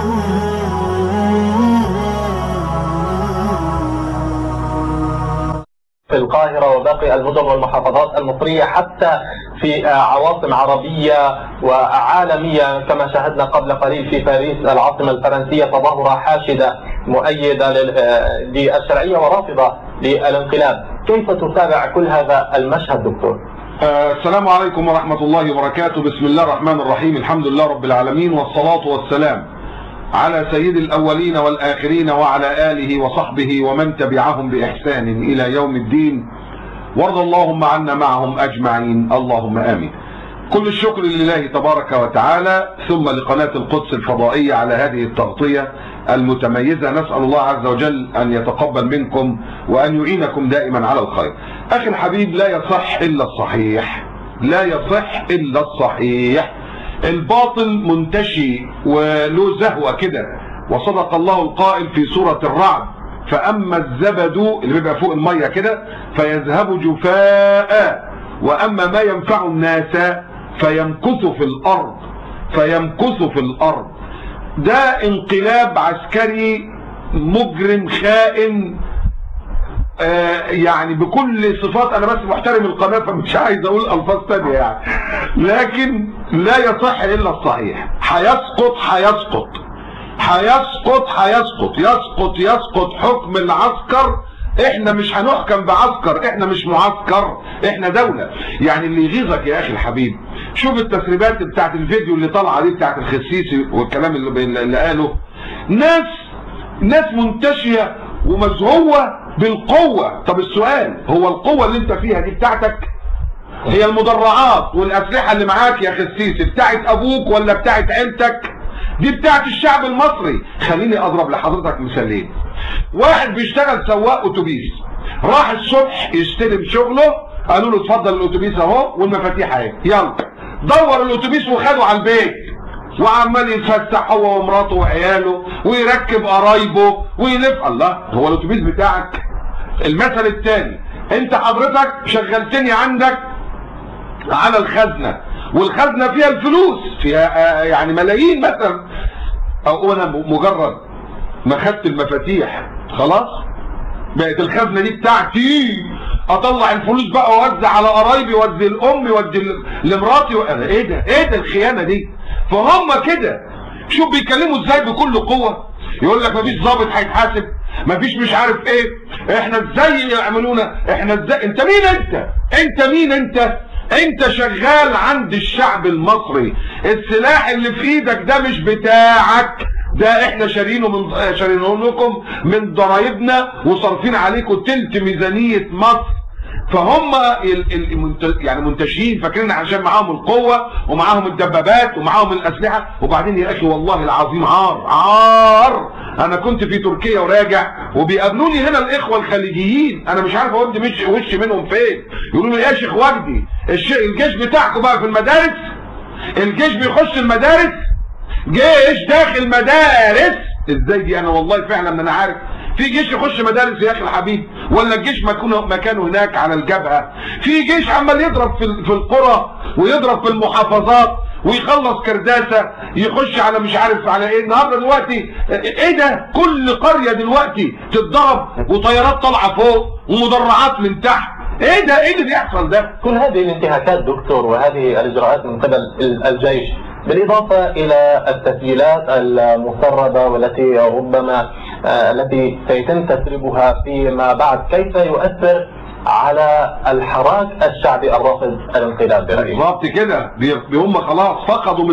في القاهرة وباقي المدن والمحافظات المصرية حتى في عواصم عربية وعالمية، كما شاهدنا قبل قليل في باريس العاصمة الفرنسية تظاهرة حاشدة مؤيدة للشرعية ورافضة للانقلاب. كيف تتابع كل هذا المشهد دكتور؟ السلام عليكم ورحمة الله وبركاته. بسم الله الرحمن الرحيم. الحمد لله رب العالمين، والصلاة والسلام على سيد الأولين والآخرين وعلى آله وصحبه ومن تبعهم بإحسان إلى يوم الدين، وارض اللهم عنا معهم أجمعين، اللهم آمين. كل الشكر لله تبارك وتعالى، ثم لقناة القدس الفضائية على هذه التغطية المتميزة. نسأل الله عز وجل أن يتقبل منكم وأن يعينكم دائما على الخير. أخي الحبيب، لا يصح إلا الصحيح، لا يصح إلا الصحيح. الباطل منتشي وله زهوة كده، وصدق الله القائل في سورة الرعد: فأما الزبد اللي بيبقى فوق المية كده فيذهب جفاء، وأما ما ينفع الناس فيمكث في الأرض، فيمكث في الأرض. ده انقلاب عسكري مجرم خائن، يعني بكل صفات. انا بس محترم القناه فمش عايز اقول الفاظ ثانيه يعني، لكن لا يصح الا الصحيح. هيسقط هيسقط هيسقط هيسقط يسقط يسقط حكم العسكر. احنا مش هنحكم بعسكر، احنا مش معسكر، احنا دولة. يعني اللي يغيظك يا اخي الحبيب، شوف التسريبات بتاعت الفيديو اللي طالعه دي بتاعت الخسيسي والكلام اللي قاله. ناس منتشية ومزهوة بالقوة. طب السؤال، هو القوة اللي انت فيها دي بتاعتك؟ هي المدرعات والاسلحة اللي معاك يا خسيسي بتاعت ابوك ولا بتاعت عيلتك؟ دي بتاعت الشعب المصري. خليني اضرب لحضرتك مثالين. واحد بيشتغل سواق اتوبيس، راح الصبح يستلم شغله، قالوا له اتفضل الاتوبيس اهو والمفاتيح اهي، يلا. دور الاتوبيس وخده على البيت، وعمال يتفسح هو ومراته وعياله ويركب قرايبه ويلف. الله، هو الاتوبيس بتاعك؟ المثل الثاني، انت حضرتك شغلتني عندك على الخزنه، والخزنه فيها الفلوس، فيها يعني ملايين مثلا، او انا مجرد ما خدت المفاتيح خلاص بقت الخزنه دي بتاعتي، اطلع الفلوس بقى واوزع على قرايبي، وادي لامي، وادي لمراتي. ايه ده؟ ايه ده الخيانه دي؟ فهم كده. شوف بيتكلموا ازاي بكل قوه، يقول لك مفيش ضابط هيتحاسب، مفيش مش عارف ايه، احنا ازاي يعملونا، احنا ازاي. انت مين انت؟ انت مين انت؟ انت شغال عند الشعب المصري. السلاح اللي في ايدك ده مش بتاعك، ده احنا شارينه لكم من ضرايبنا وصارفين عليكم تلت ميزانية مصر. فهم يعني منتشرين فاكرين عشان معاهم القوة ومعاهم الدبابات ومعاهم الأسلحة. وبعدين يا أخي والله العظيم عار. أنا كنت في تركيا وراجع، وبيقابلوني هنا الإخوة الخليجيين، أنا مش عارف أودي وشي منهم فين. يقولوا لي يا شيخ وجدي، الجيش بتاعكم بقى في المدارس؟ الجيش بيخش المدارس؟ جيش داخل مدارس؟ ازاي دي؟ انا والله فعلا انا عارف في جيش يخش مدارس يا اخي الحبيب، ولا الجيش مكانه هناك على الجبهه؟ في جيش عمال يضرب في القرى ويضرب في المحافظات ويخلص كرداسه، يخش على مش عارف على ايه. النهارده دلوقتي ايه ده؟ كل قريه دلوقتي تتضرب وطيارات طالعه فوق ومدرعات من تحت. ايه ده؟ ايه اللي بيحصل ده؟ كل هذه الانتهاكات دكتور وهذه الاجراءات من قبل الجيش، بالإضافة إلى التسجيلات المسربة والتي ربما التي سيتم تسريبها فيما بعد، كيف يؤثر على الحراك الشعبي الرافض الانقلاب برأيك؟ بالظبط كده. هم خلاص فقدوا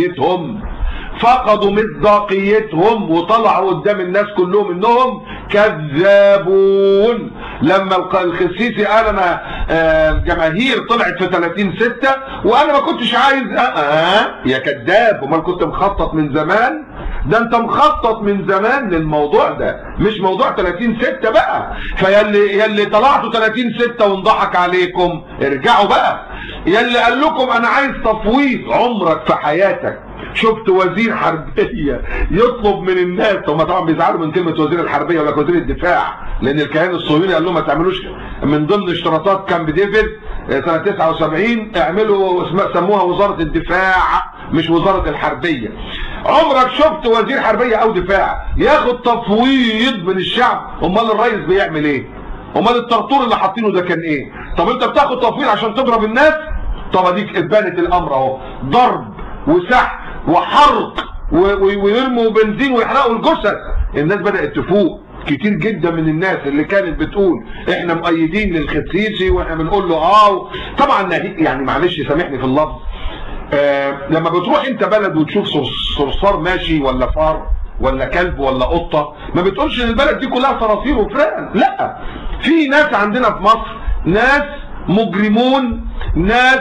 مصداقيتهم وطلعوا قدام الناس كلهم انهم كذابون. لما الخسيسي قال انا الجماهير طلعت في 30/6 وانا ما كنتش عايز يا كذاب. امال كنت مخطط من زمان؟ ده انت مخطط من زمان للموضوع ده، مش موضوع 30/6 بقى. فياللي طلعتوا 30/6 وانضحك عليكم ارجعوا بقى. ياللي قال لكم انا عايز تفويض، عمرك في حياتك شفت وزير حربية يطلب من الناس؟ هم طبعا بيزعلوا من كلمة وزير الحربية ولا وزير الدفاع، لان الكيان الصهيوني قال لهم ما تعملوش من ضمن اشتراطات كامب ديفيد سنة 79 اعملوا سموها وزارة الدفاع مش وزارة الحربية. عمرك شفت وزير حربيه او دفاع ياخد تفويض من الشعب؟ امال الرئيس بيعمل ايه؟ امال الطرطور اللي حاطينه ده كان ايه؟ طب انت بتاخد تفويض عشان تضرب الناس؟ طب اديك اتبانت الامر اهو، ضرب وسحق وحرق ويرموا بنزين ويحرقوا الجثث. الناس بدات تفوق. كتير جدا من الناس اللي كانت بتقول احنا مؤيدين للخسيسي واحنا بنقول له طبعا يعني معلش سامحني في اللفظ، لما بتروح انت بلد وتشوف صرصار ماشي ولا فار ولا كلب ولا قطه، ما بتقولش ان البلد دي كلها صراصير وفئران، لا. في ناس عندنا في مصر ناس مجرمون، ناس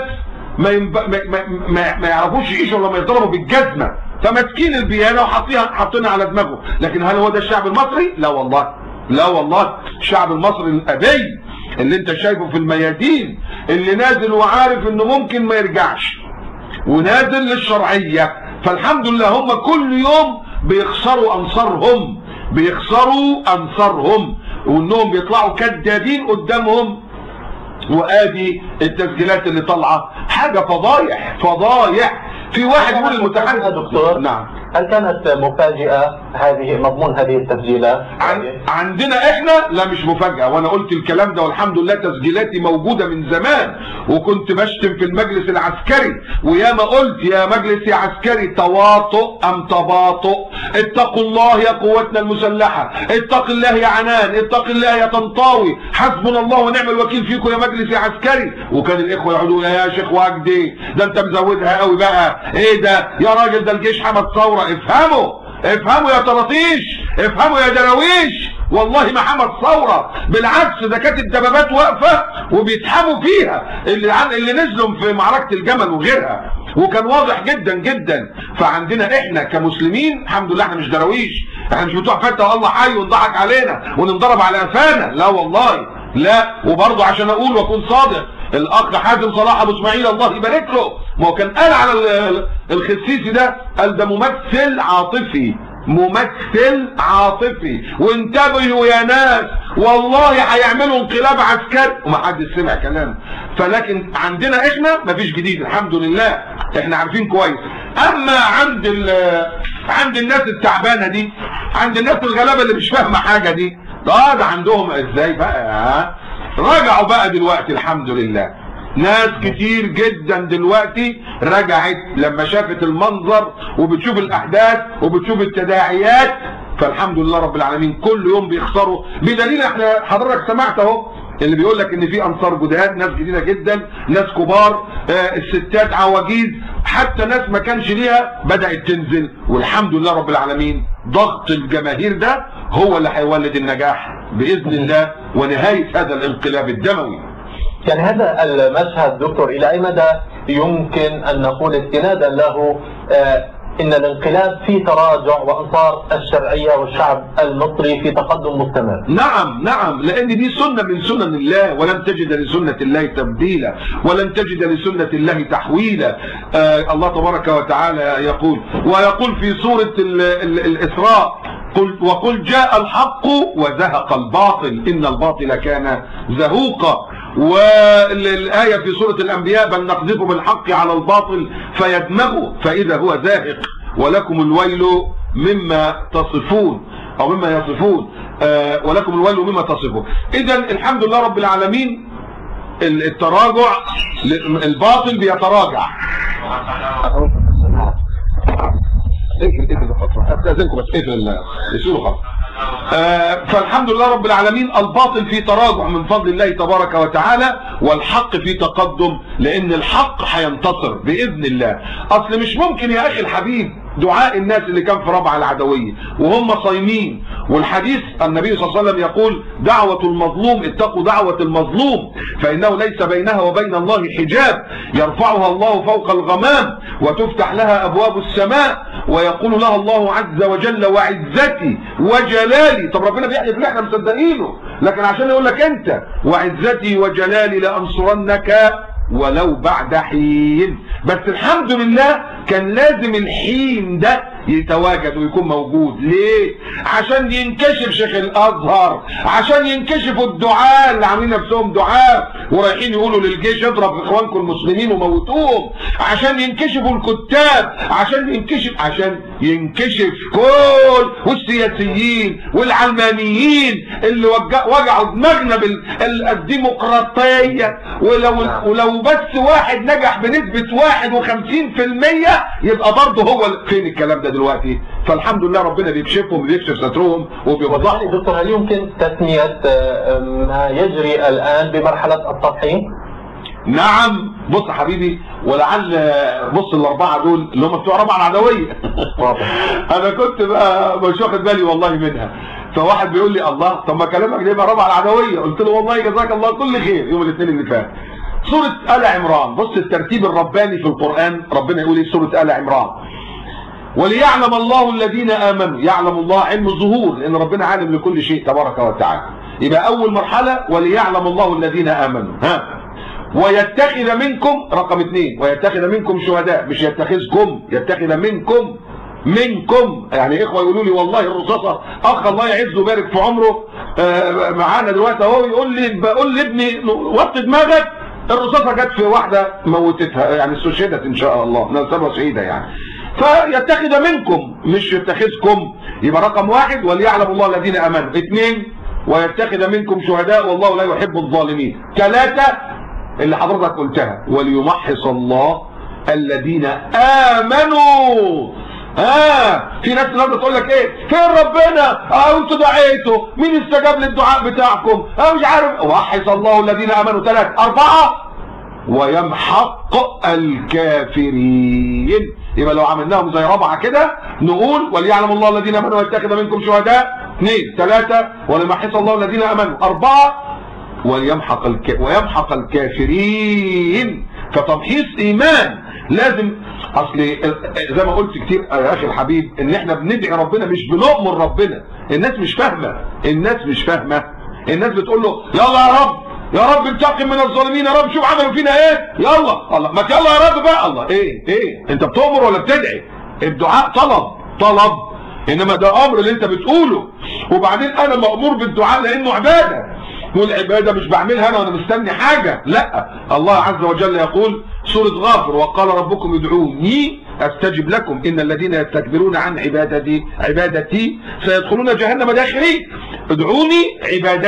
ما يعرفوش يعيشوا لما يضربوا بالجزمه، فماسكين البيانه وحاطينها على دماغهم. لكن هل هو ده الشعب المصري؟ لا والله، لا والله. الشعب المصري الابي اللي انت شايفه في الميادين، اللي نازل وعارف انه ممكن ما يرجعش ونازل للشرعيه. فالحمد لله هم كل يوم بيخسروا انصارهم، بيخسروا انصارهم، وانهم بيطلعوا كدابين قدامهم. وادي التسجيلات اللي طالعه حاجه فضايح فضايح. في واحد يقول المتحدث دكتور، نعم، هل كانت مفاجئه هذه مضمون هذه التسجيلات؟ عندنا احنا لا مش مفاجاه، وانا قلت الكلام ده والحمد لله تسجيلاتي موجوده من زمان، وكنت بشتم في المجلس العسكري وياما قلت يا مجلس يا عسكري تواطؤ ام تباطؤ، اتقوا الله يا قواتنا المسلحه، اتق الله يا عنان، اتق الله يا طنطاوي، حسبنا الله ونعم الوكيل فيكم يا مجلس يا عسكري. وكان الاخوه يقعدوا يا شيخ وجدي ده انت مزودها قوي بقى، ايه ده يا راجل، ده الجيش حمد ثوره. افهموا افهموا يا طراطيش، افهموا يا دراويش، والله ما حمد ثوره، بالعكس ده كانت الدبابات واقفه وبيتحموا فيها اللي نزلوا في معركه الجمل وغيرها، وكان واضح جدا جدا. فعندنا احنا كمسلمين الحمد لله احنا مش دراويش، احنا مش بتوع فتة والله حي ونضحك علينا وننضرب على قفانا، لا والله لا. وبرضه عشان اقول واكون صادق، الاخ حازم صلاح ابو اسماعيل الله يبارك له، ما هو كان قال على الخسيسي ده، قال ده ممثل عاطفي، ممثل عاطفي، وانتبهوا يا ناس والله هيعملوا انقلاب عسكري، ومحدش سمع كلامه. فلكن عندنا احنا مفيش جديد الحمد لله، احنا عارفين كويس. اما عند الناس التعبانه دي، عند الناس الغلابه اللي مش فاهمه حاجه دي، ده عندهم ازاي بقى؟ رجعوا بقى دلوقتي الحمد لله، ناس كتير جدا دلوقتي رجعت لما شافت المنظر وبتشوف الاحداث وبتشوف التداعيات. فالحمد لله رب العالمين كل يوم بيخسروا، بدليل احنا حضرتك سمعت اهو اللي بيقول لك ان في انصار جداد، ناس جديده جدا، ناس كبار، الستات عواجيز، حتى ناس ما كانش ليها بدات تنزل. والحمد لله رب العالمين ضغط الجماهير ده هو اللي هيولد النجاح باذن الله ونهايه هذا الانقلاب الدموي. يعني هذا المشهد دكتور الى اي مدى يمكن ان نقول استنادا له ان الانقلاب في تراجع وانصار الشرعيه والشعب المصري في تقدم مستمر؟ نعم نعم، لان دي سنه من سنن الله، ولن تجد لسنه الله تبديلا، ولن تجد لسنه الله تحويلا. الله تبارك وتعالى يقول في سوره الاسراء: وقل جاء الحق وزهق الباطل ان الباطل كان زهوقا. والآية في سورة الأنبياء: بل نقذف بالحق على الباطل فيدمغه فإذا هو زاهق ولكم الويل مما تصفون أو مما يصفون، ولكم الويل مما تصفون. إذا الحمد لله رب العالمين التراجع، الباطل بيتراجع. استاذنكم بس فالحمد لله رب العالمين الباطل في تراجع من فضل الله تبارك وتعالى، والحق في تقدم، لان الحق هينتصر باذن الله. اصل مش ممكن يا اخي الحبيب دعاء الناس اللي كان في ربع العدويه وهم صايمين، والحديث النبي صلى الله عليه وسلم يقول: دعوة المظلوم، اتقوا دعوة المظلوم فإنه ليس بينها وبين الله حجاب يرفعها الله فوق الغمام وتفتح لها أبواب السماء ويقول لها الله عز وجل: وعزتي وجلالي. طب ربنا بيحلف اللي احنا مصدقينه، لكن عشان يقول لك انت: وعزتي وجلالي لأنصرنك ولو بعد حين. بس الحمد لله كان لازم الحين ده يتواجد ويكون موجود. ليه؟ عشان ينكشف شيخ الازهر، عشان ينكشفوا الدعاة اللي عاملين نفسهم دعاة ورايحين يقولوا للجيش اضرب اخوانكم المسلمين وموتوهم، عشان ينكشفوا الكتاب، عشان ينكشف كل والسياسيين والعلمانيين اللي وجعوا دماغنا بالديمقراطيه. ولو بس واحد نجح بنسبه 51% يبقى برضه هو فين الكلام ده دلوقتي؟ فالحمد لله ربنا بيكشفهم وبيكشف سترهم وبيوضحهم. دكتور، هل يمكن تسميه ما يجري الان بمرحله التضحيه؟ نعم. بص يا حبيبي، ولعل بص الاربعه دول اللي هم بتوع ربع العدويه انا كنت بقى مش واخد بالي والله منها. فواحد بيقول لي الله، طب ما كلامك ليه بقى ربع العدويه؟ قلت له والله جزاك الله كل خير. يوم الاثنين اللي فات سوره ال عمران، بص الترتيب الرباني في القران. ربنا يقول ايه؟ سوره ال عمران: وليعلم الله الذين امنوا. يعلم الله علم الظهور، لان ربنا عالم لكل شيء تبارك وتعالى. يبقى اول مرحله وليعلم الله الذين امنوا. ويتخذ منكم، رقم 2، ويتخذ منكم شهداء، مش يتخذكم، يتخذ منكم يعني اخوه يقولوا لي والله الرصاصه، اخ الله يعزه ويبارك في عمره معانا دلوقتي اهو، بقول لابني وطي دماغك، الرصاصه جت في واحده موتتها، يعني استشهدت ان شاء الله، نسبها سعيده يعني. فيتخذ منكم مش يتخذكم. يبقى رقم 1 وليعلم الله الذين امنوا. 2 ويتخذ منكم شهداء والله لا يحب الظالمين. 3 اللي حضرتك قلتها وليمحص الله الذين امنوا. في ناس النهارده تقول لك ايه؟ فين ربنا؟ انتوا دعيتوا، مين استجاب للدعاء بتاعكم؟ مش عارف. وحص الله الذين امنوا. 3 4 ويمحق الكافرين. يبقى لو عملناهم زي ربعه كده نقول وليعلم الله الذين امنوا ويتخذ منكم شهداء. 2 3 وليمحص الله الذين امنوا. 4 ويمحق الكافرين. فتمحيص ايمان لازم. اصل زي ما قلت كتير يا اخي الحبيب ان احنا بندعي ربنا مش بنؤمر ربنا. الناس مش فاهمه، الناس بتقول له يلا يا رب انتقم من الظالمين، يا رب شوف عملوا فينا ايه، يلا الله ما يلا يا رب بقى. الله ايه انت بتؤمر ولا بتدعي؟ الدعاء طلب، انما ده امر اللي انت بتقوله. وبعدين انا مأمور بالدعاء لانه عباده، والعباده مش بعملها انا وانا مستني حاجه، لا. الله عز وجل يقول سوره غافر: وقال ربكم ادعوني استجب لكم ان الذين يستكبرون عن عبادتي سيدخلون جهنم داخرين. ادعوني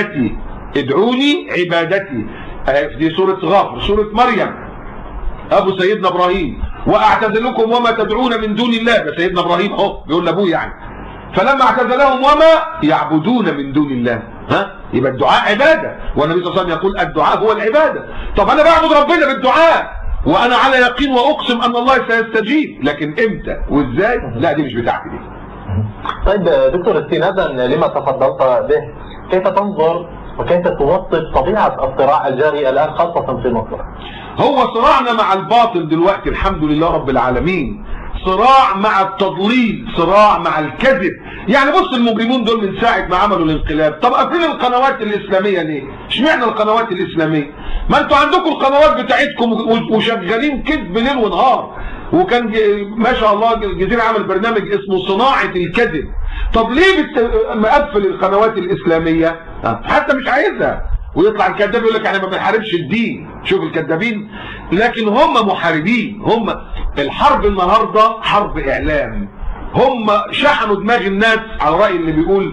عبادتي. دي سوره غافر. سوره مريم ابو سيدنا ابراهيم: واعتزلكم وما تدعون من دون الله. ده سيدنا ابراهيم اهو بيقول لابوه يعني. فلما اعتزلهم وما يعبدون من دون الله. يبقى الدعاء عباده، والنبي صلى الله عليه وسلم يقول الدعاء هو العباده. طب انا بعبد ربنا بالدعاء وانا على يقين واقسم ان الله سيستجيب، لكن امتى وازاي؟ لا دي مش بتاعتي دي. طيب دكتور، استنادا لما تفضلت به، كيف تنظر وكيف توصف طبيعه الصراع الجاري الان خاصه في مصر؟ هو صراعنا مع الباطل دلوقتي الحمد لله رب العالمين، صراع مع التضليل، صراع مع الكذب. يعني بص المجرمون دول من ساعة ما عملوا الانقلاب، طب قافلين القنوات الإسلامية ليه؟ اشمعنى القنوات الإسلامية؟ ما انتوا عندكم القنوات بتاعتكم وشغالين كذب ليل ونهار. وكان ما شاء الله الجزيرة عمل برنامج اسمه صناعة الكذب. طب ليه مقفل القنوات الإسلامية؟ حتى مش عايزها. ويطلع الكذاب يقول لك احنا ما بنحاربش الدين. شوف الكذابين، لكن هم محاربين. هم الحرب النهارده حرب اعلام. هم شحنوا دماغ الناس على راي اللي بيقول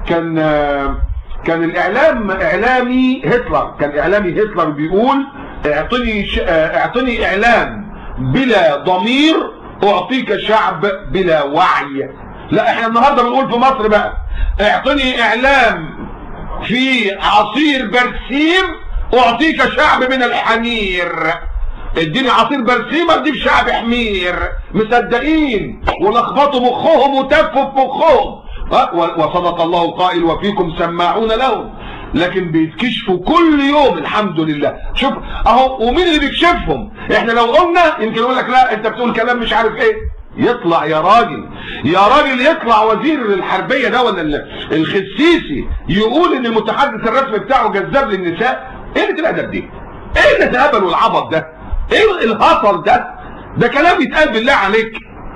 كان الاعلام اعلامي هتلر. كان اعلامي هتلر بيقول اعطني اعلام بلا ضمير اعطيك شعب بلا وعي. لا احنا النهارده بنقول في مصر بقى اعطني اعلام في عصير برسيم اعطيك شعب من الحمير. اديني عصير برسيم اديك شعب حمير. مصدقين ولخبطوا مخهم وتفوا في مخهم. وصدق الله القائل وفيكم سماعون لهم. لكن بيتكشفوا كل يوم الحمد لله. شوف اهو، ومين اللي بيكشفهم؟ احنا لو قلنا يمكن يقول لك لا انت بتقول كلام مش عارف ايه. يطلع يا راجل يطلع وزير الحربيه ده ولا الخسيسي يقول ان المتحدث الرسمي بتاعه جذاب للنساء. ايه اللي الادب دي؟ ايه اللي الهبل والعبط ده؟ ايه الهطل ده؟ ده كلام يتقال بالله عليك.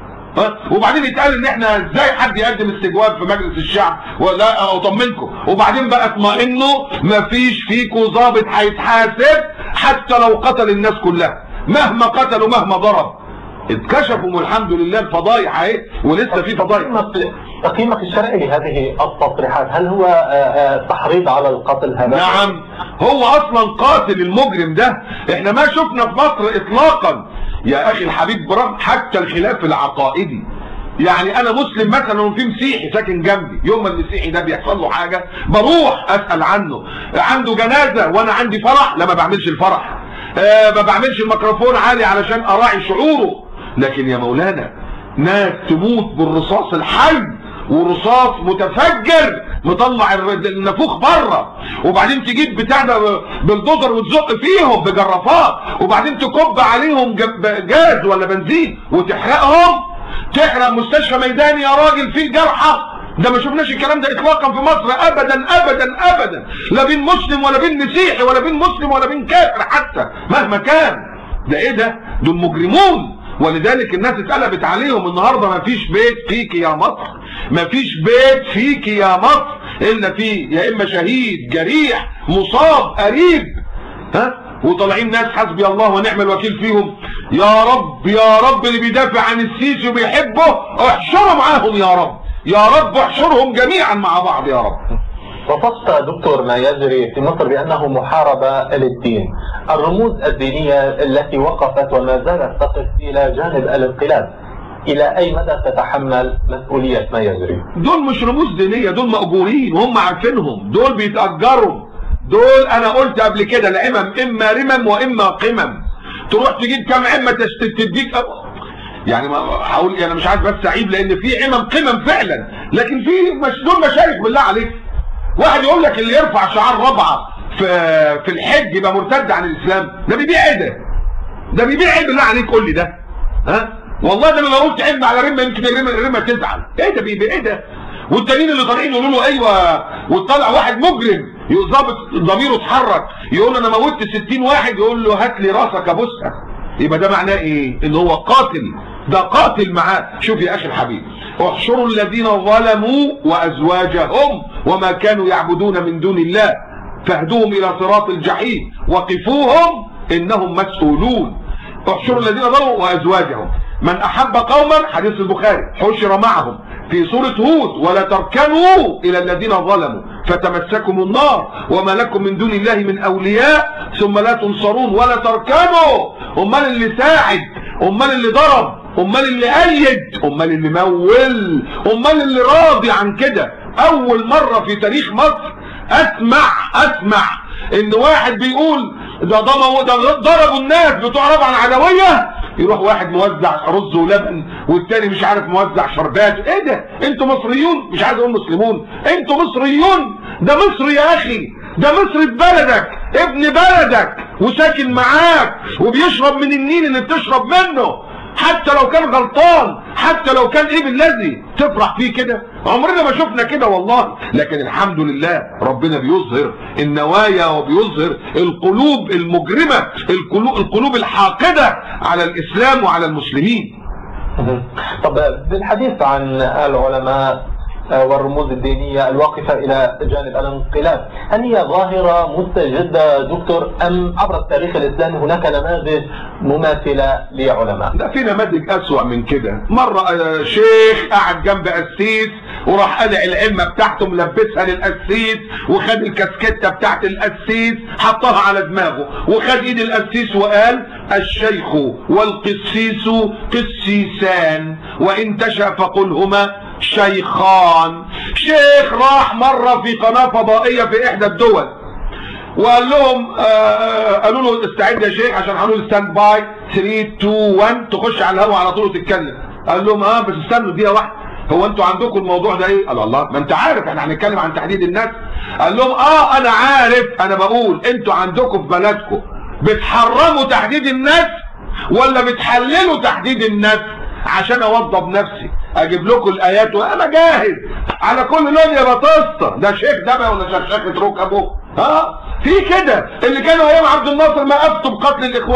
وبعدين يتقال ان احنا ازاي حد يقدم استجواب في مجلس الشعب ولا اطمنكم، وبعدين بقى اطمئنوا مفيش فيكم ضابط هيتحاسب حتى لو قتل الناس كلها، مهما قتلوا مهما ضرب. اتكشفوا والحمد لله الفضايح اهي، ولسه في فضايح. تقييمك الشرعي لهذه التصريحات، هل هو تحريض على القتل هذا؟ نعم، هو اصلا قاتل المجرم ده. احنا ما شفنا في مصر اطلاقا يا اخي الحبيب برغم حتى الخلاف العقائدي. يعني انا مسلم مثلا وفي مسيحي ساكن جنبي، يوم ما المسيحي ده بيحصل له حاجه بروح اسال عنه، عنده جنازه وانا عندي فرح، لا ما بعملش الفرح، ما بعملش الميكروفون عالي علشان اراعي شعوره. لكن يا مولانا ناس تموت بالرصاص الحي ورصاص متفجر مطلع النافوخ بره، وبعدين تجيب بتاع ده بالدوزر وتزق فيهم بجرافات، وبعدين تكب عليهم جاز ولا بنزين وتحرقهم، تحرق مستشفى ميداني يا راجل فيه جرحى. ده ما شفناش الكلام ده اطلاقا في مصر ابدا ابدا ابدا، لا بين مسلم ولا بين مسيحي ولا بين مسلم ولا بين كافر حتى مهما كان. ده ايه ده؟ دول مجرمون. ولذلك الناس اتقلبت عليهم النهارده. ما فيش بيت فيك يا مصر، ما فيش بيت فيك يا مصر الا فيه يا اما شهيد جريح مصاب قريب، وطالعين ناس حسبي الله ونعم الوكيل فيهم. يا رب يا رب اللي بيدافع عن السيسي وبيحبه احشره معاهم يا رب، يا رب احشرهم جميعا مع بعض يا رب. وصفت دكتور ما يجري في مصر بأنه محاربة للدين. الرموز الدينية التي وقفت وما زالت تقف إلى جانب الانقلاب، إلى أي مدى تتحمل مسؤولية ما يجري؟ دول مش رموز دينية، دول مأجورين وهم عارفينهم، دول بيتأجروا. دول أنا قلت قبل كده العمم إما رمم وإما قمم. تروح تجيب كم عمة تديك يعني ما هقول أنا مش عايز بس أعيب لأن في عمم قمم فعلا، لكن في دول مشايخ بالله عليك. واحد يقول لك اللي يرفع شعار ربعه في الحج يبقى مرتد عن الاسلام، ده بيبيع ايه ده؟ ده بيبيع ايه بالله عليك؟ قول لي ده. والله ده انا لو قلت عم على رمه يمكن الرمه تزعل. ايه ده بيبيع ايه ده؟ والتانيين اللي طالعين يقولوا له ايوه، وطلع واحد مجرم ضابط ضميره اتحرك يقول له انا موتت 60 واحد، يقول له هات لي راسك ابوسها. يبقى ده معناه ايه؟ ان هو قاتل، ده قاتل معاه. شوف يا اخي الحبيب، احشروا الذين ظلموا وازواجهم وما كانوا يعبدون من دون الله فاهدوهم الى صراط الجحيم وقفوهم انهم مسؤولون. احشروا الذين ظلموا وازواجهم. من احب قوما، حديث البخاري، حشر معهم في سورة هود ولا تركنوا الى الذين ظلموا فتمسكم النار وما لكم من دون الله من اولياء ثم لا تنصرون. ولا تركنوا، امال اللي ساعد، امال اللي ضرب، امال اللي ايد، امال اللي مول، امال اللي راضي عن كده. اول مرة في تاريخ مصر اسمع ان واحد بيقول ده ضربوا الناس بتوع ربع العدوية، يروح واحد موزع رز ولبن والتاني مش عارف موزع شربات. ايه ده؟ انتوا مصريون، مش عايز اقول مسلمون، انتوا مصريون. ده مصر يا اخي، ده مصر في بلدك، ابن بلدك وساكن معاك وبيشرب من النيل اللي بتشرب منه، حتى لو كان غلطان، حتى لو كان ايه بالذي تفرح فيه كده. عمرنا ما شفنا كده والله. لكن الحمد لله ربنا بيظهر النوايا وبيظهر القلوب المجرمة، القلوب الحاقدة على الاسلام وعلى المسلمين. طب بالحديث عن العلماء والرموز الدينية الواقفة إلى جانب الانقلاب، هل هي ظاهرة مستجدة دكتور أم عبر التاريخ الإسلامي هناك نماذج مماثلة لعلماء؟ لا، في نماذج أسوأ من كده. مرة شيخ قاعد جنب قسيس وراح قلع العمة بتاعته ملبسها للقسيس وخد الكاسكتة بتاعت القسيس حطها على دماغه وخد ايد القسيس وقال الشيخ والقسيس قسيسان وإن تشاء فقلهما شيخان. شيخ راح مرة في قناة فضائية في إحدى الدول وقال لهم قالوا له استعد يا شيخ عشان هنقول ستاند باي 3 2 1 تخش على الهواء على طول وتتكلم. قال لهم بس استنوا دقيقة واحدة، هو انتوا عندكم الموضوع ده ايه؟ قال الله ما انت عارف احنا هنتكلم عن تحديد الناس. قال لهم انا عارف، انا بقول انتوا عندكم في بلدكم بتحرموا تحديد الناس ولا بتحللوا تحديد الناس؟ عشان اوضب نفسي اجيب لكم الايات وانا جاهز على كل لون يا بطاسطه. ده شيخ ده ولا شخشخه ركبه؟ في كده اللي كانوا ايام عبد الناصر ما افتوا بقتل الاخوان،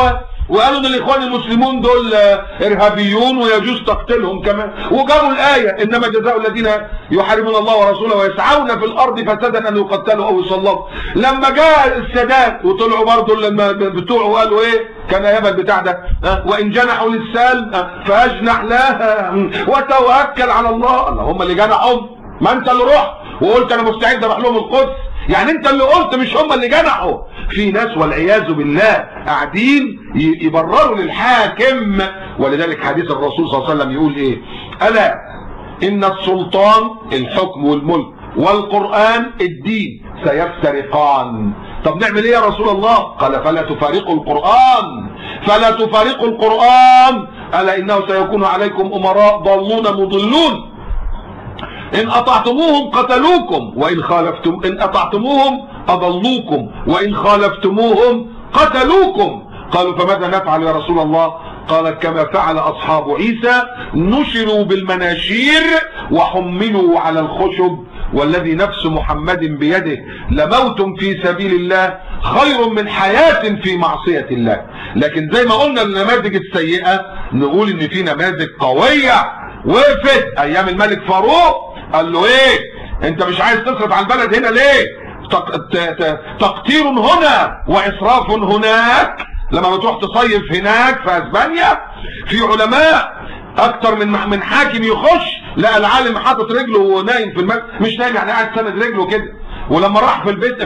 وقالوا ان الاخوان المسلمون دول ارهابيون ويجوز تقتلهم كمان، وجابوا الايه انما جزاء الذين يحاربون الله ورسوله ويسعون في الارض فسادا ان يقتلوا او يصلبوا. لما جاء السادات وطلعوا برضه بتوعه وقالوا ايه؟ كان يابا البتاع ده وان جنحوا للسلم فاجنح لها وتوكل على الله. هم اللي جنحوا، ما انت اللي رحت وقلت انا مستعد اروح لهم القدس، يعني انت اللي قلت مش هم اللي جنحوا. في ناس والعياذ بالله قاعدين يبرروا للحاكم، ولذلك حديث الرسول صلى الله عليه وسلم يقول ايه؟ الا ان السلطان الحكم والملك والقرآن الدين سيفترقان. طب نعمل ايه يا رسول الله؟ قال فلا تفارقوا القرآن، فلا تفارقوا القرآن، الا انه سيكون عليكم امراء ضالون مضلون ان اطعتموهم قتلوكم وان خالفتم، ان اطعتموهم اضلوكم وان خالفتموهم قتلوكم. قالوا فماذا نفعل يا رسول الله؟ قال كما فعل اصحاب عيسى، نشروا بالمناشير وحملوا على الخشب، والذي نفس محمد بيده لموت في سبيل الله خير من حياة في معصية الله. لكن زي ما قلنا النماذج السيئة نقول ان في نماذج قوية وقفت ايام الملك فاروق. قال له ايه؟ انت مش عايز تصرف على البلد هنا ليه؟ تقتير هنا واسراف هناك. لما بتروح تصيف هناك في اسبانيا في علماء اكتر من حاكم يخش لقى العالم حاطط رجله ونايم في المسجد، مش نايم يعني قاعد سند رجله كده. ولما راح في البيت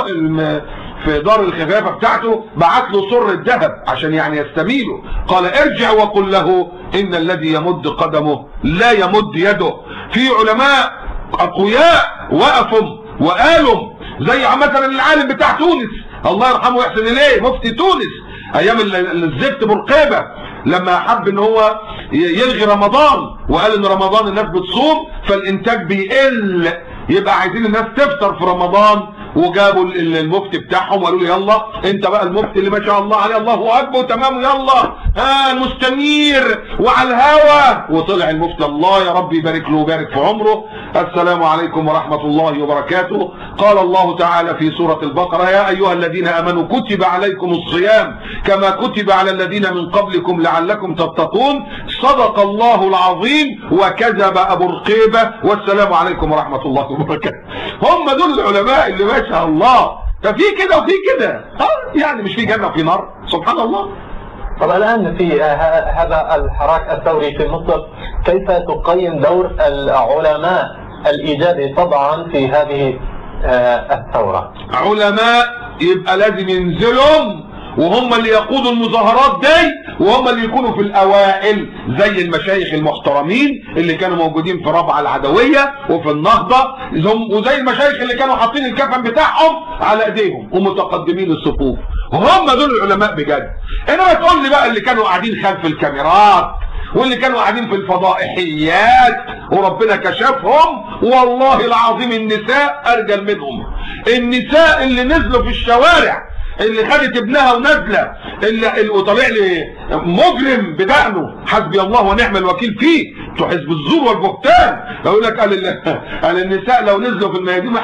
في دار الخلافه بتاعته بعت له سر الذهب عشان يعني يستميله. قال ارجع وقل له ان الذي يمد قدمه لا يمد يده. في علماء اقوياء وقفوا وقالوا زي مثلا العالم بتاع تونس الله يرحمه ويحسن اليه مفتي تونس ايام الزفت برقيبه، لما حب ان هو يلغي رمضان وقال ان رمضان الناس بتصوم فالانتاج بيقل، يبقى عايزين الناس تفطر في رمضان، وجابوا المفتي بتاعهم وقالوا له يلا انت بقى المفتي اللي ما شاء الله عليه الله اكبر تمام يلا مستنير وعلى الهوا. وطلع المفتي الله يا رب يبارك له ويبارك في عمره. السلام عليكم ورحمة الله وبركاته. قال الله تعالى في سورة البقرة يا ايها الذين امنوا كتب عليكم الصيام كما كتب على الذين من قبلكم لعلكم تتقون. صدق الله العظيم وكذب ابو رقيبة. والسلام عليكم ورحمة الله وبركاته. هم دول العلماء اللي ما شاء الله. ففي كده وفي كده يعني مش في جنة وفي نار سبحان الله. طب الآن في هذا الحراك الثوري في مصر كيف تقيم دور العلماء الإيجابي طبعا في هذه الثورة؟ علماء يبقى لازم ينزلوا وهم اللي يقودوا المظاهرات دي وهم اللي يكونوا في الأوائل زي المشايخ المحترمين اللي كانوا موجودين في رابعة العدوية وفي النهضة، وزي المشايخ اللي كانوا حاطين الكفن بتاعهم على ايديهم ومتقدمين الصفوف. هم دول العلماء بجد. انما تقول لي بقى اللي كانوا قاعدين خلف الكاميرات واللي كانوا قاعدين في الفضائحيات وربنا كشفهم، والله العظيم النساء ارجل منهم. النساء اللي نزلوا في الشوارع اللي خدت ابنها ونازله اللي وطلع لي مجرم بدقنه حسبي الله ونعم الوكيل فيه بتوع حزب الزور والبهتان. يقول لك قال النساء لو نزلوا في الميادين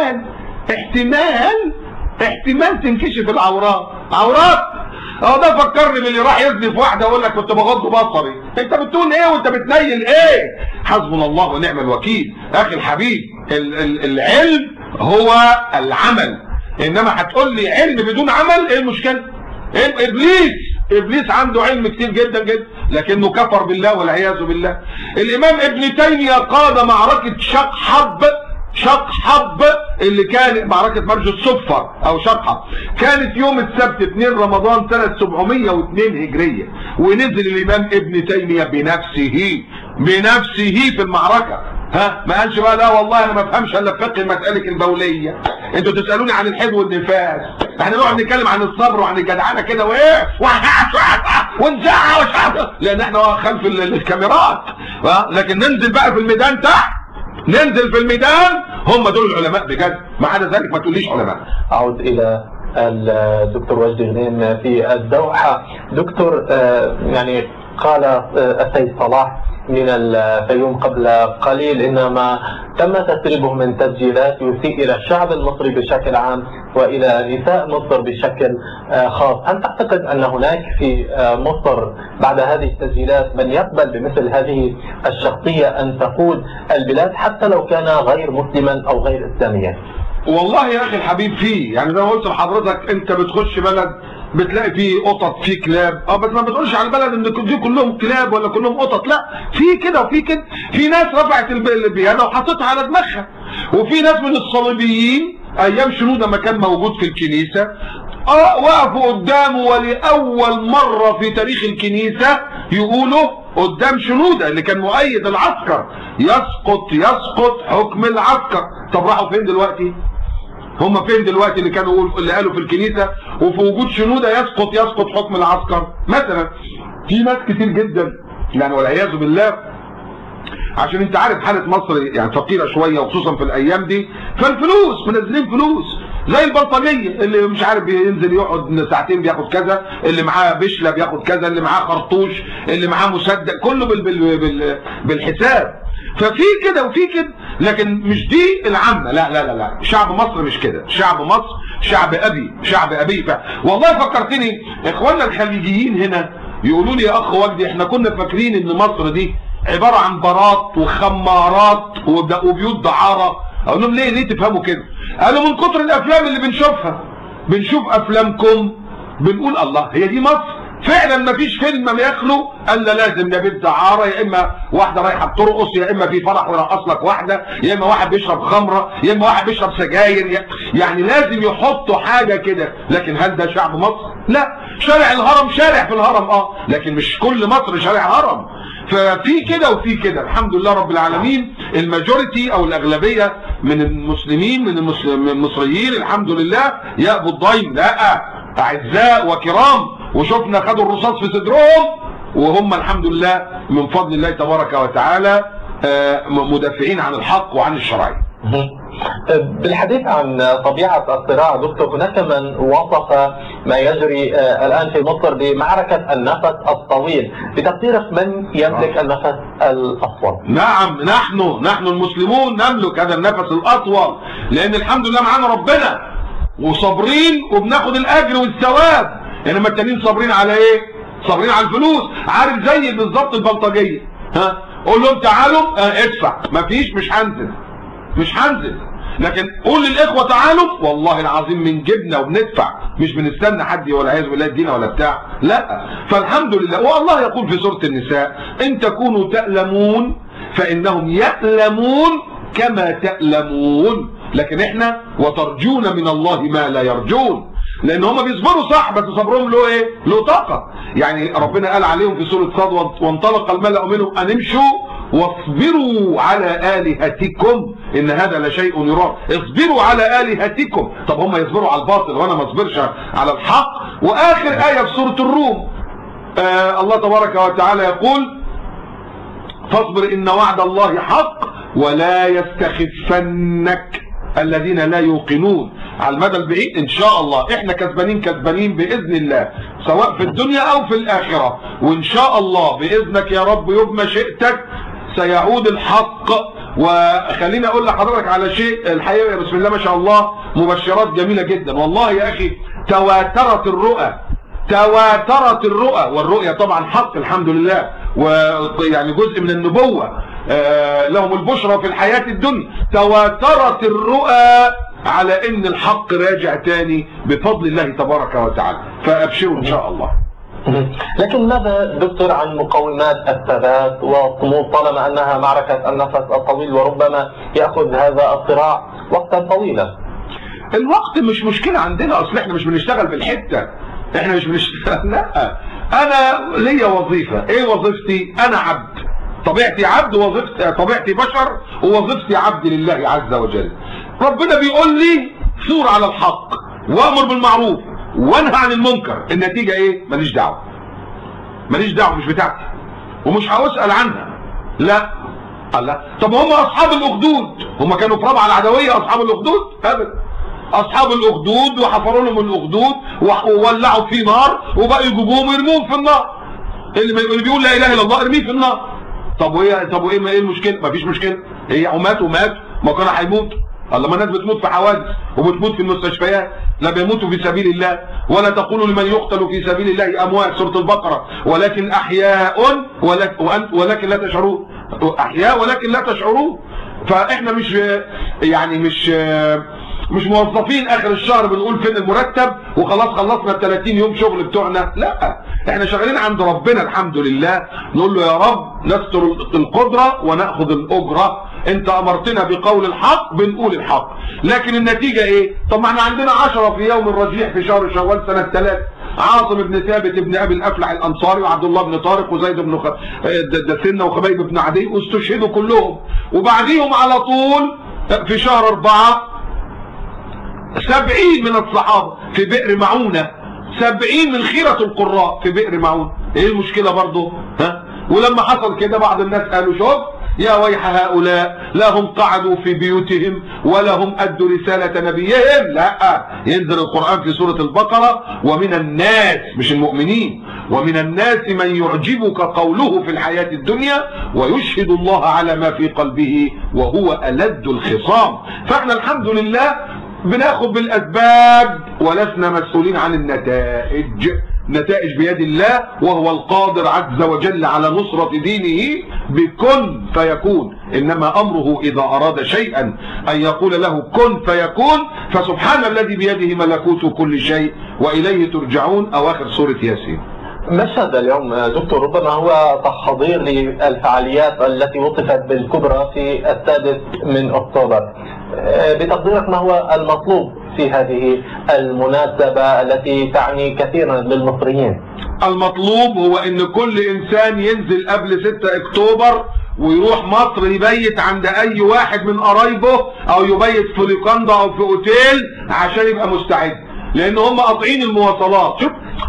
احتمال تنكشف العورات. اهو ده فكرني باللي راح يزني في واحده ويقول لك كنت بغض بصري. انت بتقول ايه وانت بتنيل ايه؟ حسبنا الله ونعم الوكيل. اخي الحبيب العلم هو العمل، انما هتقول لي علم بدون عمل ايه المشكله؟ ابليس عنده علم كتير جدا جدا لكنه كفر بالله والعياذ بالله. الامام ابن تيميه قاد معركه شقحب اللي كانت معركة مرج الصفر او شقحب، كانت يوم السبت 2 رمضان سنة 702 هجرية، ونزل الامام ابن تيمية بنفسه في المعركة. ما قالش بقى لا والله انا ما بفهمش الا في فقه المسألة البولية، انتوا تسألوني عن الحيض والنفاس، احنا نقعد نتكلم عن الصبر وعن الجدعنة كده وايه ونزعق لان احنا خلف الكاميرات. لكن ننزل بقى في الميدان تحت، ننزل في الميدان، هم دول العلماء بجد. ما عدا ذلك ما تقوليش علماء. اعود الى الدكتور وجدي غنيم في الدوحة. دكتور يعني قال السيد صلاح من الفيوم قبل قليل إنما تم تسريبه من تسجيلات يسيء إلى الشعب المصري بشكل عام وإلى نساء مصر بشكل خاص. هل تعتقد أن هناك في مصر بعد هذه التسجيلات من يقبل بمثل هذه الشخصية أن تقود البلاد حتى لو كان غير مسلما أو غير إسلاميا؟ والله يا أخي الحبيب فيه، يعني زي ما قلت لحضرتك أنت بتخش بلد بتلاقي فيه قطط فيه كلاب، بس ما بتقولش على البلد ان دي كلهم كلاب ولا كلهم قطط، لا، في كده وفي كده. في ناس رفعت البيانه وحطتها على دماغها، وفي ناس من الصليبيين ايام شنوده ما كان موجود في الكنيسه وقفوا قدامه ولاول مره في تاريخ الكنيسه يقولوا قدام شنوده اللي كان مؤيد العسكر يسقط حكم العسكر. طب راحوا فين دلوقتي؟ هم فين دلوقتي اللي كانوا اللي قالوا في الكنيسه وفي وجود شنوده يسقط حكم العسكر؟ مثلا في ناس كتير جدا يعني والعياذ بالله، عشان انت عارف حاله مصر يعني فقيره شويه وخصوصا في الايام دي، فالفلوس منزلين فلوس زي البلطجيه اللي مش عارف بينزل يقعد ساعتين بياخد كذا، اللي معاه بشله بياخد كذا، اللي معاه خرطوش، اللي معاه مسدس، كله بالحساب. ففي كده وفي كده، لكن مش دي العامه. لا لا لا لا، شعب مصر مش كده، شعب مصر شعب ابي والله فكرتني اخواننا الخليجيين هنا يقولوا لي يا اخ وجدي احنا كنا فاكرين ان مصر دي عباره عن بارات وخمارات وبيوت دعاره. اقول لهم ليه تفهموا كده؟ قالوا من كتر الافلام اللي بنشوف افلامكم بنقول الله هي دي مصر فعلا. ما فيش فيلم يخلو الا لازم يا بيت دعاره، يا اما واحده رايحه بترقص، يا اما في فرح ويرقص لك واحده، يا اما واحد بيشرب خمره، يا اما واحد بيشرب سجاير، يعني لازم يحطوا حاجه كده. لكن هل ده شعب مصر؟ لا. شارع الهرم شارع في الهرم لكن مش كل مصر شارع هرم. ففي كده وفي كده الحمد لله رب العالمين. الماجوريتي او الاغلبيه من المسلمين من المصريين الحمد لله يأبوا الضيم، لا، اعزاء وكرام، وشفنا خدوا الرصاص في صدرهم وهم الحمد لله من فضل الله تبارك وتعالى مدافعين عن الحق وعن الشرعيه. بالحديث عن طبيعة الصراع دكتور، هناك من وصف ما يجري الآن في مصر بمعركة النفس الطويل، بتقديرك من يملك النفس الأطول؟ نعم، نحن المسلمون نملك هذا النفس الأطول، لأن الحمد لله معانا ربنا وصابرين وبناخد الأجر والثواب. يعني ما التانيين صابرين على إيه؟ صابرين على الفلوس. عارف زي بالظبط البلطجية، قول لهم تعالوا ادفع، مفيش، مش هنزل. لكن قول للاخوه تعالوا والله العظيم من جبنا وبندفع، مش بنستنى حد والعياذ بالله يدينا ولا بتاع، لا. فالحمد لله. والله يقول في سوره النساء ان تكونوا تألمون فانهم يألمون كما تألمون، لكن احنا وترجون من الله ما لا يرجون، لان هم بيصبروا صح بس صبرهم له ايه؟ له طاقه. يعني ربنا قال عليهم في سوره صاد وانطلق الملأ منهم ان امشوا واصبروا على آلهتكم إن هذا لشيء يرام. اصبروا على آلهتكم. طب هم يصبروا على الباطل وانا ما اصبرش على الحق. واخر آية في سورة الروم الله تبارك وتعالى يقول فاصبر إن وعد الله حق ولا يستخفنك الذين لا يوقنون. على المدى البعيد ان شاء الله احنا كسبانين باذن الله، سواء في الدنيا او في الاخره، وان شاء الله باذنك يا رب يوم شئتك سيعود الحق. وخليني اقول لحضرتك على شيء الحقيقه بسم الله ما شاء الله مبشرات جميله جدا والله يا اخي. تواترت الرؤى والرؤيا طبعا حق الحمد لله، ويعني جزء من النبوه لهم البشرى في الحياه الدنيا. تواترت الرؤى على ان الحق راجع تاني بفضل الله تبارك وتعالى، فابشروا ان شاء الله. لكن ماذا دكتور عن مقومات الثبات والصمود طالما انها معركة النفس الطويل وربما يأخذ هذا الصراع وقتا طويلا؟ الوقت مش مشكلة عندنا، اصل احنا مش بنشتغل بالحتة، احنا مش بنشتغل، لا. انا ليا وظيفة، ايه وظيفتي؟ انا عبد، طبيعتي عبد، وظيفتي طبيعتي بشر، ووظيفتي عبد لله عز وجل. ربنا بيقول لي ثور على الحق وامر بالمعروف وانهى عن المنكر. النتيجة ايه؟ ماليش دعوة، مش بتاعتي ومش هسأل عنها، لا. الله، طب هم اصحاب الاخدود هم كانوا في رابعة العدوية اصحاب الاخدود؟ ابدا. اصحاب الاخدود وحفروا لهم الاخدود وولعوا فيه نار وبقوا يجيبوهم ويرموهم في النار. اللي بيقول لا اله الا الله ارميه في النار. طب وايه ايه المشكله؟ مفيش مشكله. هي ومات ما كان هيموت. الله، ما الناس بتموت في حوادث وبتموت في المستشفيات، لا بيموتوا في سبيل الله. ولا تقولوا لمن يقتل في سبيل الله اموات، سوره البقره، ولكن احياء ولكن لا تشعرون. احياء ولكن لا تشعرون. فاحنا مش موظفين اخر الشهر بنقول فين المرتب وخلاص خلصنا ال 30 يوم شغل بتوعنا. لا، احنا شغالين عند ربنا الحمد لله، نقول له يا رب نستر القدره وناخذ الاجره. انت امرتنا بقول الحق بنقول الحق، لكن النتيجه ايه؟ طب ما احنا عندنا 10 في يوم الرجيع في شهر شوال سنه 3، عاصم بن ثابت بن ابي الافلح الانصاري وعبد الله بن طارق وزيد بن دثنه وخبيب بن عدي واستشهدوا كلهم. وبعديهم على طول في شهر 4 70 من الصحابه في بئر معونه، 70 من خيره القراء في بئر معونه. ايه المشكله برضه؟ ولما حصل كده بعض الناس قالوا شوف يا ويح هؤلاء، لا هم قعدوا في بيوتهم ولا هم أدوا رسالة نبيهم. لا، ينزل القرآن في سورة البقرة ومن الناس، مش المؤمنين، ومن الناس من يعجبك قوله في الحياة الدنيا ويشهد الله على ما في قلبه وهو ألد الخصام. فاحنا الحمد لله بناخد بالأسباب ولسنا مسؤولين عن النتائج. نتائج بيد الله، وهو القادر عز وجل على نصرة دينه بكن فيكون. إنما أمره إذا أراد شيئا أن يقول له كن فيكون. فسبحان الذي بيده ملكوت كل شيء وإليه ترجعون. أواخر سورة ياسين. مشهد اليوم دكتور ربما هو تحضير للفعاليات التي وصفت بالكبرى في 6 من أكتوبر. بتقديرك ما هو المطلوب في هذه المناسبة التي تعني كثيرا للمصريين؟ المطلوب هو ان كل انسان ينزل قبل 6 اكتوبر ويروح مصر يبيت عند اي واحد من قرايبه او يبيت في لوكاندا او في اوتيل عشان يبقى مستعد، لان هم قاطعين المواصلات.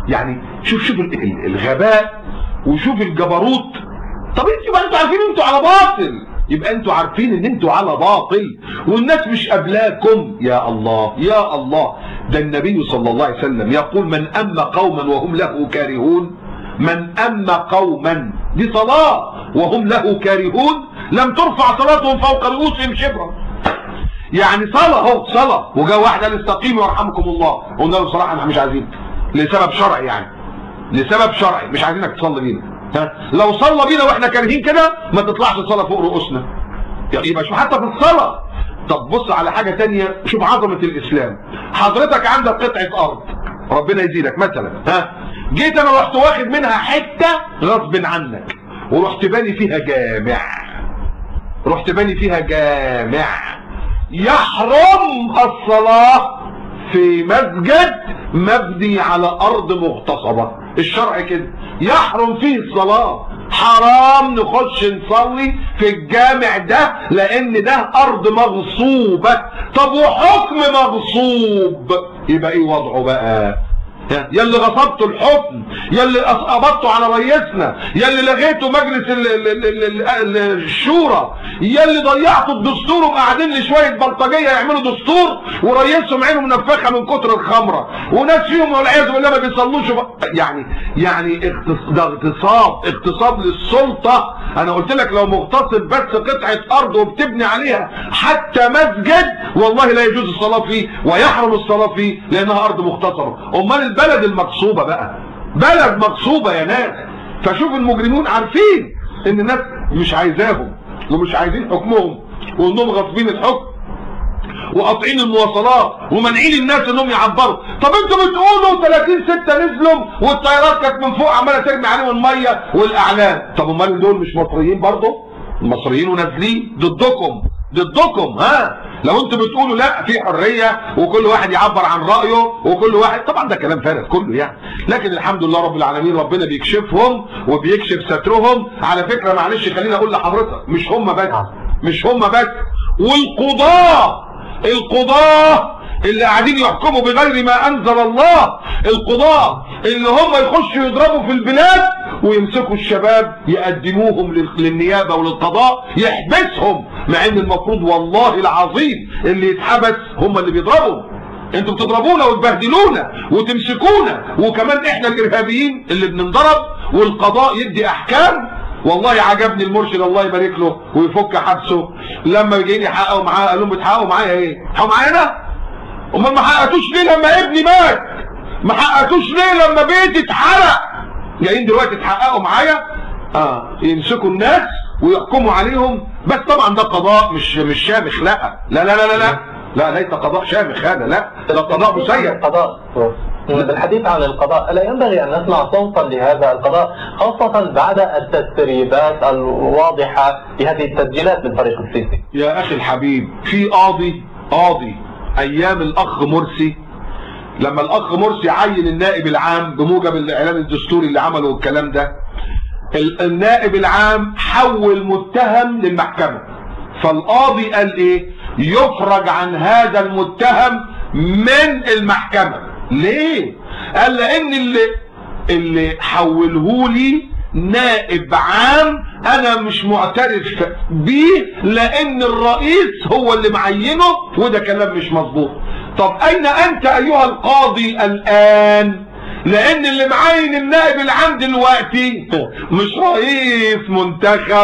شوف الغباء وشوف الجبروت. طب انتوا عارفين انتوا على باطل، يبقى انتوا عارفين ان انتوا على باطل والناس مش قابلاكم. يا الله يا الله، ده النبي صلى الله عليه وسلم يقول من أما قوما وهم له كارهون، من أما قوما، دي صلاة، وهم له كارهون لم ترفع صلاتهم فوق رؤوسهم شبرا. يعني صلاة اهو صلاة، وجاء واحد قال استقيموا يرحمكم الله، قلنا له بصراحة احنا مش عايزين لسبب شرعي، لسبب شرعي مش عايزينك تصلي بينا. لو صلى بينا واحنا كارهين كده ما تطلعش الصلاه فوق رؤوسنا، يبقى شوف حتى في الصلاه. طب بص على حاجه تانية، شوف عظمه الاسلام. حضرتك عندك قطعه ارض ربنا يزيدك مثلا، جيت انا رحت واخد منها حته غصب عنك ورحت باني فيها جامع، يحرم الصلاه في مسجد مبني على ارض مغتصبه. الشرع كده يحرم فيه الصلاة، حرام نخش نصلي في الجامع ده لان ده ارض مغصوبة. طب وحكم مغصوب يبقى ايه وضعه بقى؟ يلي غصبتوا الحكم، يلي قبضتوا على رئيسنا، يلي لغيتوا مجلس الشورى، يلي ضيعتوا الدستور وقاعدين لشويه بلطجيه يعملوا دستور ورئيسهم عينه منفخه من كتر الخمره، وناس فيهم والعياذ بالله ما بيصلوش. يعني ده اغتصاب للسلطه. انا قلت لك لو مغتصب بس قطعه ارض وبتبني عليها حتى مسجد والله لا يجوز الصلاه فيه ويحرم الصلاه فيه لانها ارض مغتصبه. امال البلد المغصوبه بقى بلد مغصوبه يا ناس. فشوف المجرمون عارفين ان الناس مش عايزاهم ومش عايزين حكمهم وانهم غاصبين الحكم وقاطعين المواصلات ومانعين الناس انهم يعبروا. طب انتوا بتقولوا 30/6 نزلوا والطيارات كانت من فوق عماله ترمي عليهم الميه والاعلام. طب امال دول مش مصريين برضه؟ المصريين ونازلين ضدكم. لو انتوا بتقولوا لا في حريه وكل واحد يعبر عن رايه وكل واحد، طبعا ده كلام فارغ كله يعني، لكن الحمد لله رب العالمين ربنا بيكشفهم وبيكشف سترهم. على فكره معلش خليني اقول لحضرتك مش هم بس والقضاه اللي قاعدين يحكموا بغير ما انزل الله، القضاه اللي هم يخشوا يضربوا في البلاد ويمسكوا الشباب يقدموهم للنيابه وللقضاء يحبسهم، مع ان المفروض والله العظيم اللي يتحبس هم اللي بيضربوا. انتوا بتضربونا وتبهدلونا وتمسكونا، وكمان احنا الارهابيين اللي بننضرب والقضاء يدي احكام. والله عجبني المرشد الله يبارك له ويفك حبسه لما جايين يحققوا معاه، قال لهم بتحققوا معايا ايه؟ حققوا معايا انا؟ امال ما حققتوش ليه لما ابني مات؟ ما حققتوش ليه لما بيتي اتحرق؟ جايين دلوقتي تحققوا معايا؟ يمسكوا الناس ويحكموا عليهم. بس طبعا ده قضاء مش شامخ. لا لا لا لا لا لا، ليس قضاء شامخ هذا، لا ده قضاء مسير. بالحديث عن القضاء، ألا ينبغي أن نسمع صوتا لهذا القضاء، خاصة بعد التسريبات الواضحة لهذه التسجيلات من فريق السيسي؟ يا أخي الحبيب، في قاضي أيام الأخ مرسي، لما الأخ مرسي عين النائب العام بموجب الإعلان الدستوري اللي عمله والكلام ده، النائب العام حول متهم للمحكمة، فالقاضي قال إيه؟ يفرج عن هذا المتهم من المحكمة. ليه؟ قال لان اللي حولهولي نائب عام انا مش معترف بيه، لان الرئيس هو اللي معينه، وده كلام مش مظبوط. طب اين انت ايها القاضي الان؟ لان اللي معين النائب العام دلوقتي مش رئيس منتخب،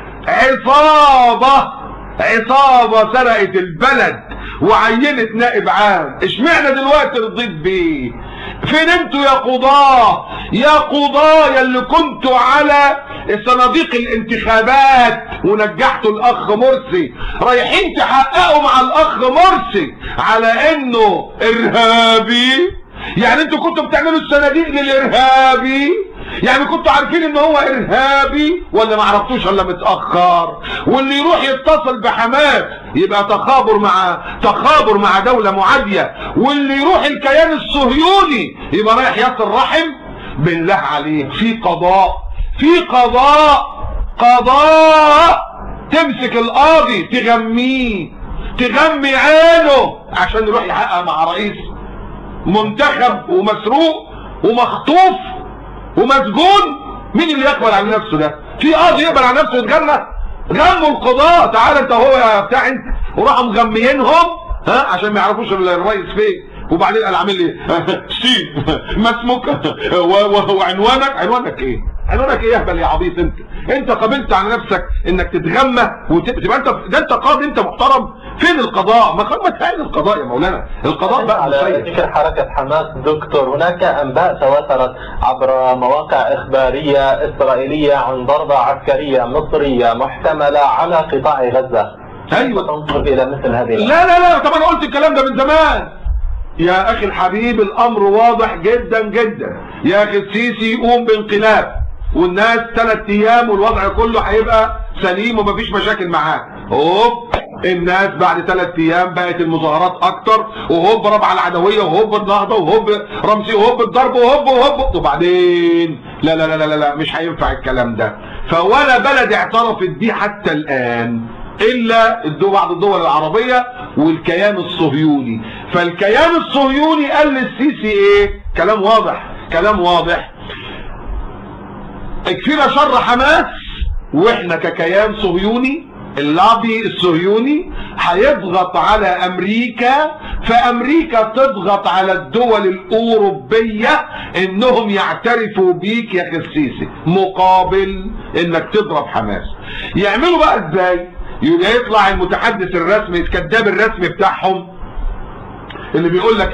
عصابة سرقت البلد وعينت نائب عام. اشمعنى دلوقتي رضيت بيه؟ فين انتوا يا قضاة؟ يا قضاة يا اللي كنتوا على صناديق الانتخابات ونجحتوا الاخ مرسي، رايحين تحققوا مع الاخ مرسي على انه ارهابي؟ يعني انتوا كنتوا بتعملوا الصناديق للارهابي؟ يعني كنتوا عارفين ان هو ارهابي ولا ما عرفتوش الا متاخر؟ واللي يروح يتصل بحماس يبقى تخابر مع دوله معاديه، واللي يروح الكيان الصهيوني يبقى رايح يصل رحم. بالله عليه، في قضاء تمسك القاضي تغمي عينه عشان يروح يحقق مع رئيس منتخب ومسروق ومخطوف ومسجون. مين اللي يقبل على نفسه ده؟ في قاضي يقبل على نفسه يتغنى؟ غموا القضاء، تعال انت هو يا بتاع انت، وراحوا مغميينهم عشان ما يعرفوش الرئيس فين. وبعدين قال عامل لي ستيف ما اسمك وعنوانك ايه؟ عنوانك ايه يا اهبل يا عبيط؟ انت قبلت على نفسك انك تتغمى وتبقى انت قاضي، انت محترم. فين القضاء؟ ما تهين القضاء يا مولانا، القضاء بقى على ذكر حركة حماس دكتور، هناك انباء تواترت عبر مواقع اخبارية اسرائيلية عن ضربة عسكرية مصرية محتملة على قطاع غزة. ايوه، تنظر الى مثل هذه؟ لا طب انا قلت الكلام ده من زمان يا اخي الحبيب. الامر واضح جدا جدا يا اخي. السيسي يقوم بانقلاب والناس 3 ايام والوضع كله هيبقى سليم ومفيش مشاكل معاه. هوب الناس بعد 3 ايام بقت المظاهرات اكتر، وهوب ربع العدويه، وهوب النهضه، وهوب رمسي، وهوب الضرب، وهوب وبعدين لا لا لا لا لا مش هينفع الكلام ده. فولا بلد اعترفت بيه حتى الان الا بعض الدول العربيه والكيان الصهيوني. فالكيان الصهيوني قال للسيسي ايه؟ كلام واضح، اكفينا شر حماس، واحنا ككيان صهيوني اللابي الصهيوني هيضغط على امريكا، فامريكا تضغط على الدول الاوروبيه انهم يعترفوا بيك يا اخي السيسي مقابل انك تضرب حماس. يعملوا بقى ازاي؟ يطلع المتحدث الرسمي الكذاب الرسمي بتاعهم اللي بيقول لك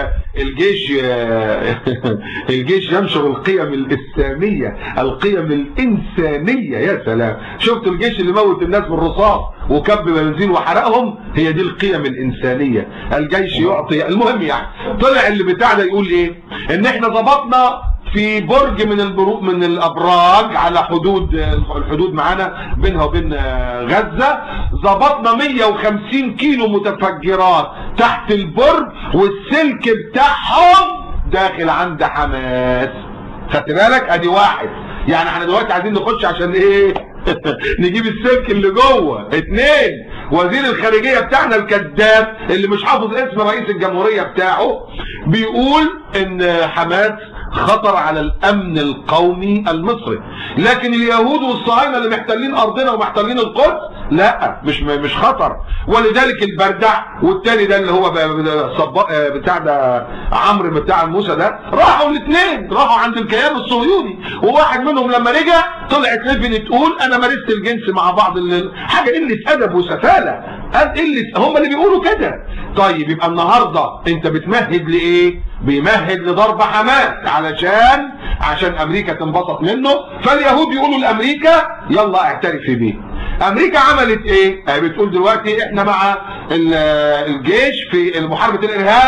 الجيش ينشر القيم الإسلامية، القيم الإنسانية. يا سلام، شفت الجيش اللي موت الناس بالرصاص وكب بنزين وحرقهم؟ هي دي القيم الإنسانية. الجيش يعطي. المهم يعني طلع اللي بتاع ده يقول ايه؟ ان احنا ضبطنا في برج من الابراج على الحدود معانا بينها وبين غزة، ظبطنا 150 كيلو متفجرات تحت البرج، والسلك بتاعهم داخل عند حماس. خدت بالك؟ ادي واحد. يعني احنا دلوقتي عايزين نخش عشان ايه؟ نجيب السلك اللي جوه. 2، وزير الخارجية بتاعنا الكذاب اللي مش حافظ اسم رئيس الجمهورية بتاعه بيقول ان حماس خطر على الامن القومي المصري، لكن اليهود والصهاينه اللي محتلين ارضنا ومحتلين القدس لا مش خطر. ولذلك البردع والتاني ده اللي هو بتاع ده عمرو بتاع موسى ده، راحوا الاثنين راحوا عند الكيان الصهيوني، وواحد منهم لما رجع طلعت ليفن تقول انا مارست الجنس مع بعض حاجه قله ادب وسفاله، هم اللي بيقولوا كده. طيب يبقى النهارده انت بتمهد لايه؟ بيمهد لضرب حماس عشان امريكا تنبسط منه، فاليهود يقولوا لامريكا يلا اعترفي بيه. امريكا عملت ايه؟ بتقول دلوقتي احنا مع الجيش في محاربه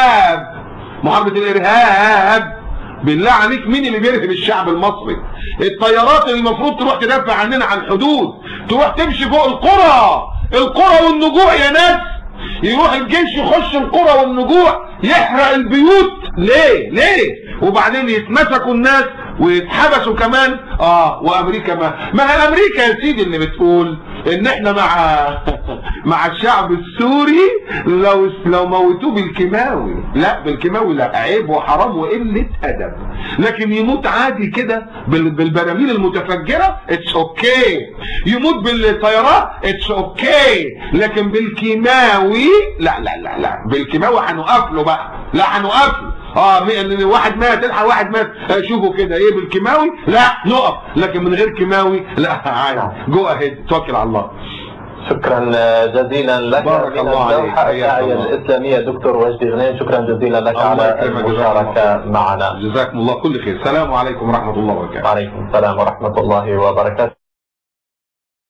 الارهاب. بالله عليك مين اللي بيرهب الشعب المصري؟ الطيارات اللي المفروض تروح تدافع عننا عن الحدود تروح تمشي فوق القرى والنجوع يا ناس. يروح الجيش يخش القرى والنجوع يحرق البيوت. ليه؟ وبعدين يتمسكوا الناس ويتحبسوا كمان. وامريكا ما هي امريكا يا سيدي اللي بتقول ان احنا مع الشعب السوري لو موتوه بالكيماوي. لا بالكيماوي لا، عيب وحرام وقله ادب. لكن يموت عادي كده بالبراميل المتفجره اتس اوكي. يموت بالطيارات اتس اوكي. لكن بالكيماوي لا بالكيماوي هنوقف له بقى. لا هنوقف له. واحد مات الحق واحد مات شوفوا كده ايه بالكيماوي لا نقف. لكن من غير كيماوي لا عادي. جو اهيد توكل على الله. شكرا جزيلا لك. بارك الله عليك. الداعية الإسلامية دكتور وجدي غنيم، شكرا جزيلا لك على المشاركة معنا. جزاكم الله كل خير. السلام عليكم ورحمة الله وبركاته. وعليكم السلام ورحمة الله وبركاته.